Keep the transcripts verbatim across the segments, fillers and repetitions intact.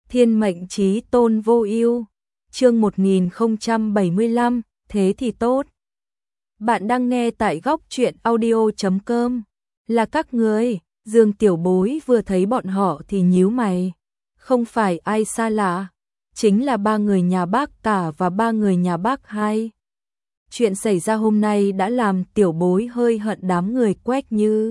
Thiên mệnh chí tôn vô ưu. Chương một nghìn không trăm bảy mươi lăm, thế thì tốt. Bạn đang nghe tại góc truyện audio chấm com. Là các người, Dương Tiểu Bối vừa thấy bọn họ thì nhíu mày. Không phải ai xa lạ, chính là ba người nhà bác cả và ba người nhà bác hai. Chuyện xảy ra hôm nay đã làm Tiểu Bối hơi hận đám người Quách Như.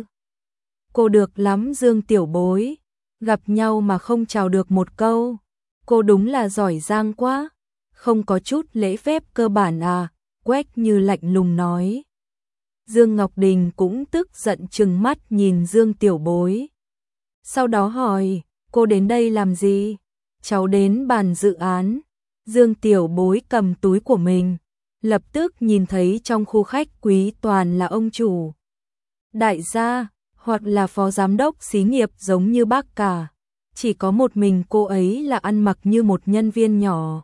Cô được lắm Dương Tiểu Bối, gặp nhau mà không chào được một câu. Cô đúng là giỏi giang quá, không có chút lễ phép cơ bản à, Quách Như lạnh lùng nói. Dương Ngọc Đình cũng tức giận trừng mắt nhìn Dương Tiểu Bối. Sau đó hỏi, cô đến đây làm gì? Cháu đến bàn dự án. Dương Tiểu Bối cầm túi của mình, lập tức nhìn thấy trong khu khách quý toàn là ông chủ, đại gia, hoặc là phó giám đốc xí nghiệp giống như bác cả. Chỉ có một mình cô ấy là ăn mặc như một nhân viên nhỏ.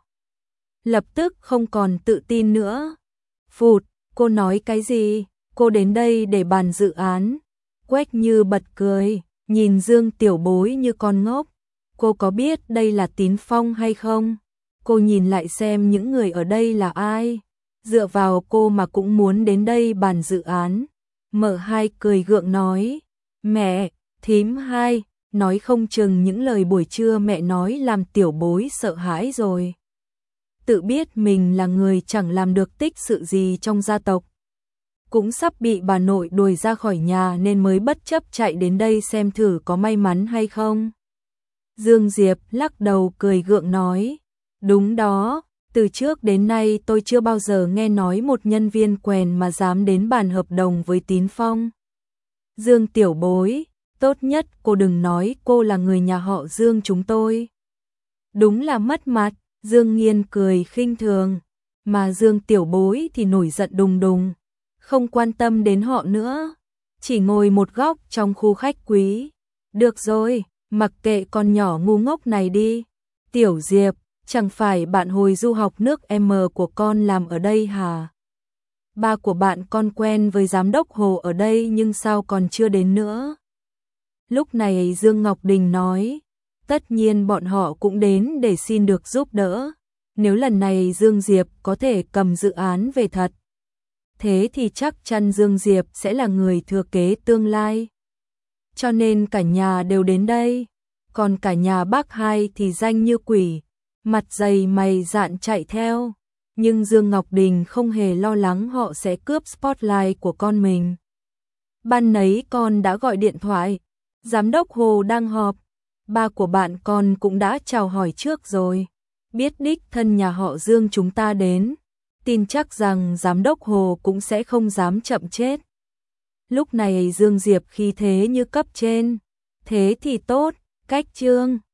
Lập tức không còn tự tin nữa. Phụt, cô nói cái gì? Cô đến đây để bàn dự án. Quách Như bật cười, nhìn Dương Tiểu Bối như con ngốc. Cô có biết đây là Tín Phong hay không? Cô nhìn lại xem những người ở đây là ai. Dựa vào cô mà cũng muốn đến đây bàn dự án. Mợ hai cười gượng nói, mẹ, thím hai, nói không chừng những lời buổi trưa mẹ nói làm Tiểu Bối sợ hãi rồi. Tự biết mình là người chẳng làm được tích sự gì trong gia tộc, cũng sắp bị bà nội đuổi ra khỏi nhà nên mới bất chấp chạy đến đây xem thử có may mắn hay không. Dương Diệp lắc đầu cười gượng nói, đúng đó, từ trước đến nay tôi chưa bao giờ nghe nói một nhân viên quèn mà dám đến bàn hợp đồng với Tín Phong. Dương Tiểu Bối, tốt nhất cô đừng nói cô là người nhà họ Dương chúng tôi. Đúng là mất mặt. Dương Nghiên cười khinh thường, mà Dương Tiểu Bối thì nổi giận đùng đùng, không quan tâm đến họ nữa, chỉ ngồi một góc trong khu khách quý. Được rồi, mặc kệ con nhỏ ngu ngốc này đi. Tiểu Diệp, chẳng phải bạn hồi du học nước M của con làm ở đây hả? Ba của bạn con quen với giám đốc Hồ ở đây nhưng sao còn chưa đến nữa? Lúc này Dương Ngọc Đình nói, tất nhiên bọn họ cũng đến để xin được giúp đỡ. Nếu lần này Dương Diệp có thể cầm dự án về thật, thế thì chắc chắn Dương Diệp sẽ là người thừa kế tương lai. Cho nên cả nhà đều đến đây. Còn cả nhà bác hai thì danh như quỷ, mặt dày mày dạn chạy theo. Nhưng Dương Ngọc Đình không hề lo lắng họ sẽ cướp spotlight của con mình. Ban nấy con đã gọi điện thoại, giám đốc Hồ đang họp. Ba của bạn con cũng đã chào hỏi trước rồi. Biết đích thân nhà họ Dương chúng ta đến, tin chắc rằng giám đốc Hồ cũng sẽ không dám chậm chết. Lúc này Dương Diệp khí thế như cấp trên. Thế thì tốt, cách trương.